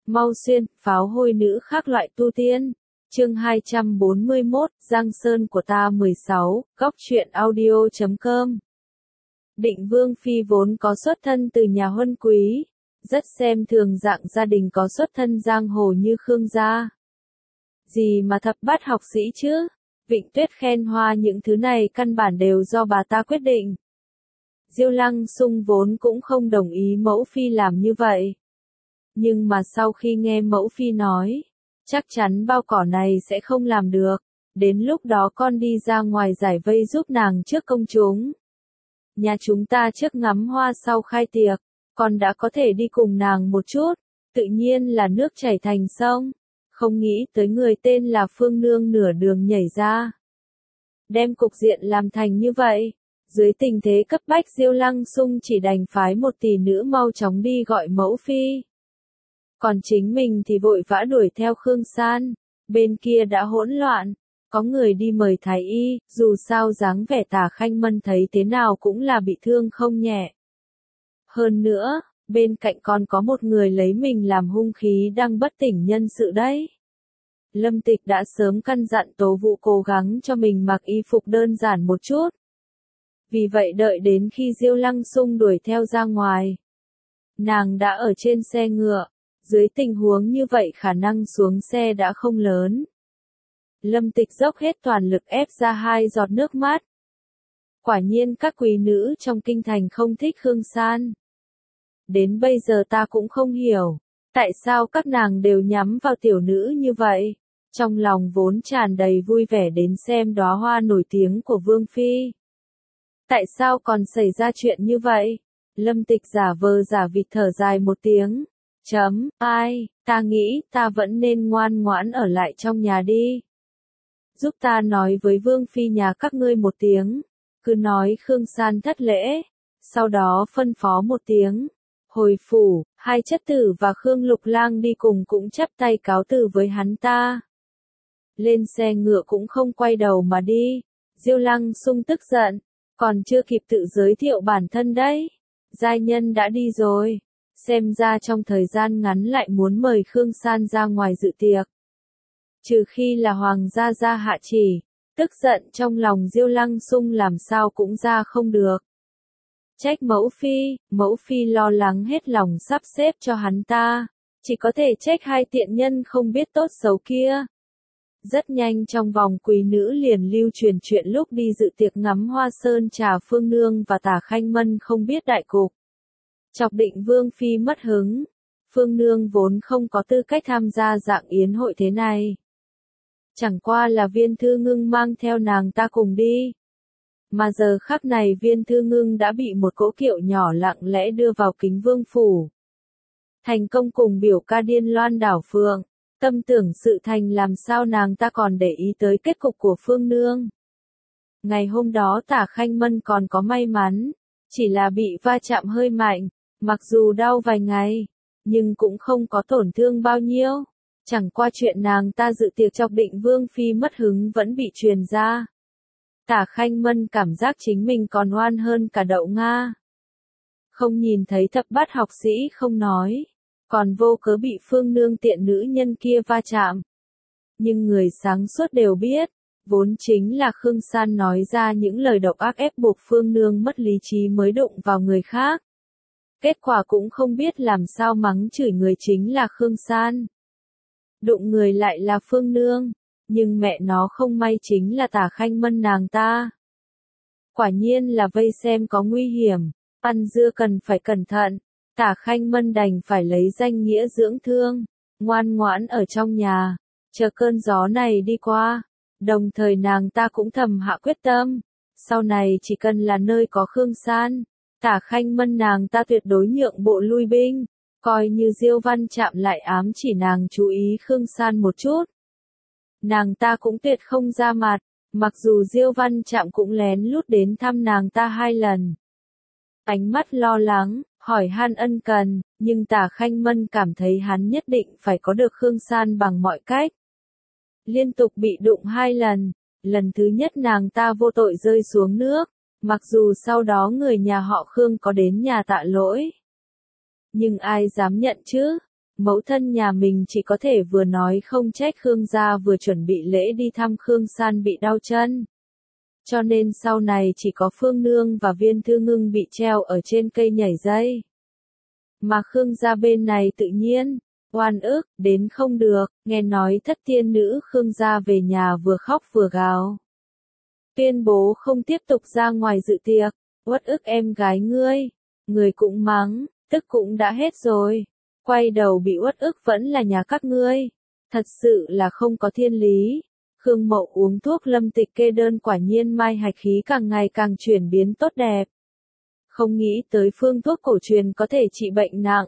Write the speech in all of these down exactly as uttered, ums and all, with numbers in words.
Mau xuyên, pháo hôi nữ khác loại tu tiên. Chương hai trăm bốn mươi mốt, Giang Sơn của ta mười sáu, góc truyện audio chấm com. Định Vương Phi vốn có xuất thân từ nhà huân quý, rất xem thường dạng gia đình có xuất thân giang hồ như Khương gia. Gì mà thập bát học sĩ chứ? Vịnh Tuyết khen hoa những thứ này căn bản đều do bà ta quyết định. Diêu Lăng Xung vốn cũng không đồng ý mẫu phi làm như vậy. Nhưng mà sau khi nghe mẫu phi nói, chắc chắn bao cỏ này sẽ không làm được, đến lúc đó con đi ra ngoài giải vây giúp nàng trước công chúng. Nhà chúng ta trước ngắm hoa sau khai tiệc, con đã có thể đi cùng nàng một chút, tự nhiên là nước chảy thành sông, không nghĩ tới người tên là Phương Nương nửa đường nhảy ra. Đem cục diện làm thành như vậy, dưới tình thế cấp bách Diêu Lăng Xung chỉ đành phái một tỷ nữ mau chóng đi gọi mẫu phi. Còn chính mình thì vội vã đuổi theo Khương San, bên kia đã hỗn loạn, có người đi mời thái y, dù sao dáng vẻ Tả Khanh Mân thấy thế nào cũng là bị thương không nhẹ. Hơn nữa, bên cạnh còn có một người lấy mình làm hung khí đang bất tỉnh nhân sự đấy. Lâm Tịch đã sớm căn dặn Tố Vũ cố gắng cho mình mặc y phục đơn giản một chút. Vì vậy đợi đến khi Diêu Lăng Xung đuổi theo ra ngoài, nàng đã ở trên xe ngựa. Dưới tình huống như vậy khả năng xuống xe đã không lớn. Lâm Tịch dốc hết toàn lực ép ra hai giọt nước mắt. Quả nhiên các quý nữ trong kinh thành không thích Khương San. Đến bây giờ ta cũng không hiểu, tại sao các nàng đều nhắm vào tiểu nữ như vậy. Trong lòng vốn tràn đầy vui vẻ đến xem đóa hoa nổi tiếng của Vương Phi. Tại sao còn xảy ra chuyện như vậy? Lâm Tịch giả vờ giả vịt thở dài một tiếng. Chấm, ai, ta nghĩ ta vẫn nên ngoan ngoãn ở lại trong nhà đi. Giúp ta nói với Vương Phi nhà các ngươi một tiếng, cứ nói Khương San thất lễ, sau đó phân phó một tiếng. Hồi phủ, hai chất tử và Khương Lục Lang đi cùng cũng chắp tay cáo từ với hắn ta. Lên xe ngựa cũng không quay đầu mà đi. Diêu Lăng Xung tức giận, còn chưa kịp tự giới thiệu bản thân đấy. Giai nhân đã đi rồi. Xem ra trong thời gian ngắn lại muốn mời Khương San ra ngoài dự tiệc. Trừ khi là Hoàng gia gia hạ chỉ, tức giận trong lòng Diêu Lăng Xung làm sao cũng ra không được. Trách mẫu phi, mẫu phi lo lắng hết lòng sắp xếp cho hắn ta, chỉ có thể trách hai tiện nhân không biết tốt xấu kia. Rất nhanh trong vòng quý nữ liền lưu truyền chuyện lúc đi dự tiệc ngắm hoa sơn trà Phương Nương và Tả Khanh Mân không biết đại cục. Chọc Định Vương Phi mất hứng, Phương Nương vốn không có tư cách tham gia dạng yến hội thế này. Chẳng qua là Viên Thư Ngưng mang theo nàng ta cùng đi. Mà giờ khắc này Viên Thư Ngưng đã bị một cỗ kiệu nhỏ lặng lẽ đưa vào Kính Vương Phủ. Thành công cùng biểu ca điên loan đảo phượng, tâm tưởng sự thành làm sao nàng ta còn để ý tới kết cục của Phương Nương. Ngày hôm đó Tả Khanh Mân còn có may mắn, chỉ là bị va chạm hơi mạnh. Mặc dù đau vài ngày, nhưng cũng không có tổn thương bao nhiêu. Chẳng qua chuyện nàng ta dự tiệc chọc Định Vương Phi mất hứng vẫn bị truyền ra. Tả Khanh Mân cảm giác chính mình còn oan hơn cả đậu Nga. Không nhìn thấy thập bát học sĩ không nói, còn vô cớ bị Phương Nương tiện nữ nhân kia va chạm. Nhưng người sáng suốt đều biết, vốn chính là Khương San nói ra những lời độc ác ép buộc Phương Nương mất lý trí mới đụng vào người khác. Kết quả cũng không biết làm sao mắng chửi người chính là Khương San. Đụng người lại là Phương Nương, nhưng mẹ nó không may chính là Tả Khanh Mân nàng ta. Quả nhiên là vây xem có nguy hiểm, ăn dưa cần phải cẩn thận, Tả Khanh Mân đành phải lấy danh nghĩa dưỡng thương, ngoan ngoãn ở trong nhà, chờ cơn gió này đi qua. Đồng thời nàng ta cũng thầm hạ quyết tâm, sau này chỉ cần là nơi có Khương San, Tả Khanh Mân nàng ta tuyệt đối nhượng bộ lui binh, coi như Diêu Văn Trạm lại ám chỉ nàng chú ý Khương San một chút. Nàng ta cũng tuyệt không ra mặt, mặc dù Diêu Văn Trạm cũng lén lút đến thăm nàng ta hai lần. Ánh mắt lo lắng, hỏi han ân cần, nhưng Tả Khanh Mân cảm thấy hắn nhất định phải có được Khương San bằng mọi cách. Liên tục bị đụng hai lần, lần thứ nhất nàng ta vô tội rơi xuống nước. Mặc dù sau đó người nhà họ Khương có đến nhà tạ lỗi. Nhưng ai dám nhận chứ? Mẫu thân nhà mình chỉ có thể vừa nói không trách Khương gia vừa chuẩn bị lễ đi thăm Khương San bị đau chân. Cho nên sau này chỉ có Phương Nương và Viên Thư Ngưng bị treo ở trên cây nhảy dây. Mà Khương gia bên này tự nhiên, oan ức, đến không được, nghe nói thất tiên nữ Khương gia về nhà vừa khóc vừa gào. Tuyên bố không tiếp tục ra ngoài dự tiệc, uất ức em gái ngươi, người cũng mắng, tức cũng đã hết rồi. Quay đầu bị uất ức vẫn là nhà các ngươi, thật sự là không có thiên lý. Khương Mậu uống thuốc Lâm Tịch kê đơn quả nhiên mai hạch khí càng ngày càng chuyển biến tốt đẹp. Không nghĩ tới phương thuốc cổ truyền có thể trị bệnh nặng.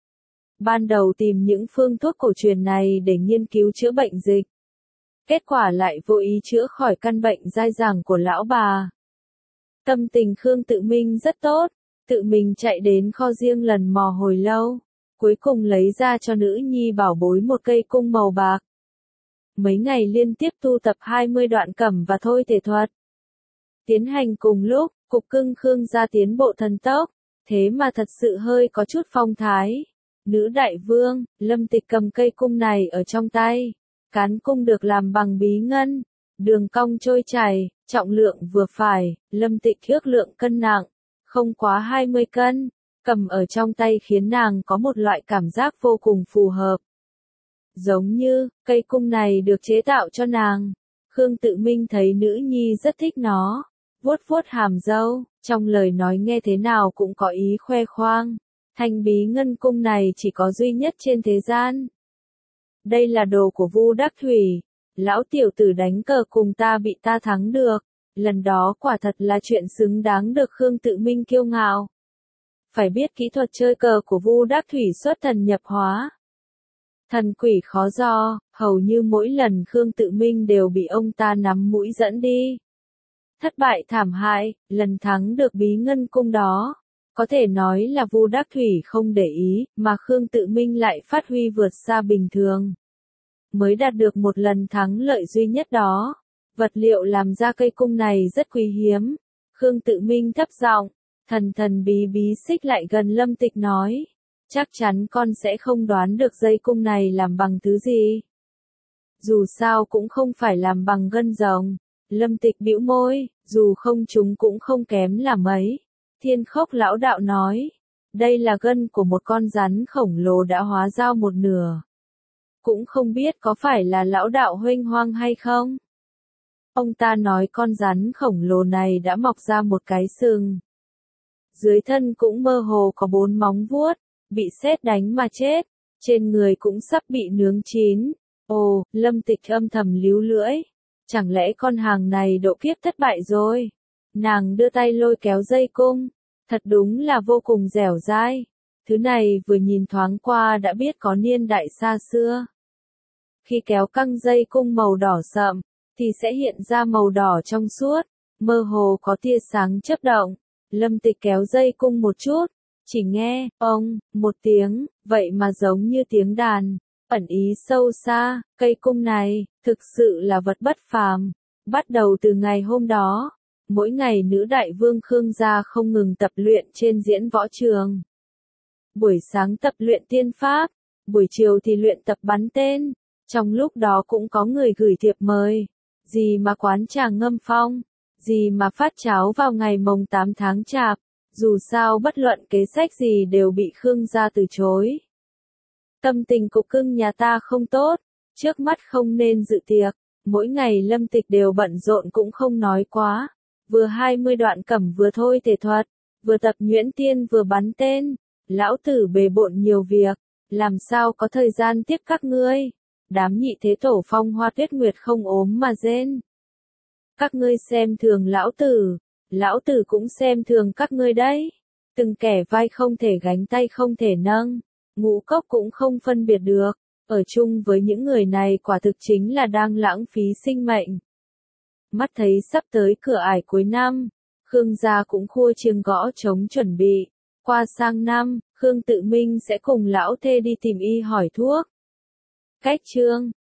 Ban đầu tìm những phương thuốc cổ truyền này để nghiên cứu chữa bệnh dịch. Kết quả lại vô ý chữa khỏi căn bệnh dai dẳng của lão bà. Tâm tình Khương Tự Minh rất tốt, tự mình chạy đến kho riêng lần mò hồi lâu. Cuối cùng lấy ra cho nữ nhi bảo bối một cây cung màu bạc. Mấy ngày liên tiếp tu tập hai mươi đoạn cẩm và thôi thể thuật. Tiến hành cùng lúc, cục cưng Khương gia tiến bộ thần tốc, thế mà thật sự hơi có chút phong thái. Nữ đại vương, Lâm Tịch cầm cây cung này ở trong tay. Cán cung được làm bằng bí ngân, đường cong trôi chảy, trọng lượng vừa phải, Lâm Tịch ước lượng cân nặng, không quá hai mươi cân. Cầm ở trong tay khiến nàng có một loại cảm giác vô cùng phù hợp. Giống như, cây cung này được chế tạo cho nàng. Khương Tự Minh thấy nữ nhi rất thích nó. Vuốt vuốt hàm râu, trong lời nói nghe thế nào cũng có ý khoe khoang. Thanh bí ngân cung này chỉ có duy nhất trên thế gian. Đây là đồ của Vu Đắc Thủy. Lão tiểu tử đánh cờ cùng ta bị ta thắng được. Lần đó quả thật là chuyện xứng đáng được Khương Tự Minh kiêu ngạo. Phải biết kỹ thuật chơi cờ của Vu Đắc Thủy xuất thần nhập hóa. Thần quỷ khó do, hầu như mỗi lần Khương Tự Minh đều bị ông ta nắm mũi dẫn đi. Thất bại thảm hại, lần thắng được bí ngân cung đó. Có thể nói là Vu Đắc Thủy không để ý, mà Khương Tự Minh lại phát huy vượt xa bình thường. Mới đạt được một lần thắng lợi duy nhất đó. Vật liệu làm ra cây cung này rất quý hiếm. Khương Tự Minh thấp giọng, thần thần bí bí xích lại gần Lâm Tịch nói. Chắc chắn con sẽ không đoán được dây cung này làm bằng thứ gì. Dù sao cũng không phải làm bằng gân rồng. Lâm Tịch bĩu môi, dù không chúng cũng không kém là mấy. Thiên Khốc lão đạo nói. Đây là gân của một con rắn khổng lồ đã hóa giao một nửa. Cũng không biết có phải là lão đạo huênh hoang hay không. Ông ta nói con rắn khổng lồ này đã mọc ra một cái sừng. Dưới thân cũng mơ hồ có bốn móng vuốt, bị sét đánh mà chết, trên người cũng sắp bị nướng chín. Ồ, Lâm Tịch âm thầm líu lưỡi. Chẳng lẽ con hàng này độ kiếp thất bại rồi? Nàng đưa tay lôi kéo dây cung, thật đúng là vô cùng dẻo dai. Thứ này vừa nhìn thoáng qua đã biết có niên đại xa xưa. Khi kéo căng dây cung màu đỏ sậm, thì sẽ hiện ra màu đỏ trong suốt, mơ hồ có tia sáng chớp động. Lâm Tịch kéo dây cung một chút, chỉ nghe, ông, một tiếng, vậy mà giống như tiếng đàn, ẩn ý sâu xa, cây cung này, thực sự là vật bất phàm. Bắt đầu từ ngày hôm đó, mỗi ngày nữ đại vương Khương gia không ngừng tập luyện trên diễn võ trường. Buổi sáng tập luyện tiên pháp, buổi chiều thì luyện tập bắn tên, trong lúc đó cũng có người gửi thiệp mời, gì mà quán trà ngâm phong, gì mà phát cháo vào ngày mồng tám tháng chạp, dù sao bất luận kế sách gì đều bị Khương gia từ chối. Tâm tình cục cưng nhà ta không tốt, trước mắt không nên dự tiệc, mỗi ngày Lâm Tịch đều bận rộn cũng không nói quá, vừa hai mươi đoạn cẩm vừa thôi thể thuật, vừa tập nhuyễn tiên vừa bắn tên, lão tử bề bộn nhiều việc, làm sao có thời gian tiếp các ngươi, đám nhị thế tổ Phong Hoa Tuyết Nguyệt không ốm mà rên. Các ngươi xem thường lão tử, lão tử cũng xem thường các ngươi đấy, từng kẻ vai không thể gánh tay không thể nâng, ngũ cốc cũng không phân biệt được, ở chung với những người này quả thực chính là đang lãng phí sinh mệnh. Mắt thấy sắp tới cửa ải cuối năm, Khương gia cũng khua chiêng gõ trống chuẩn bị, qua sang năm, Khương Tự Minh sẽ cùng lão thê đi tìm y hỏi thuốc. Cách chương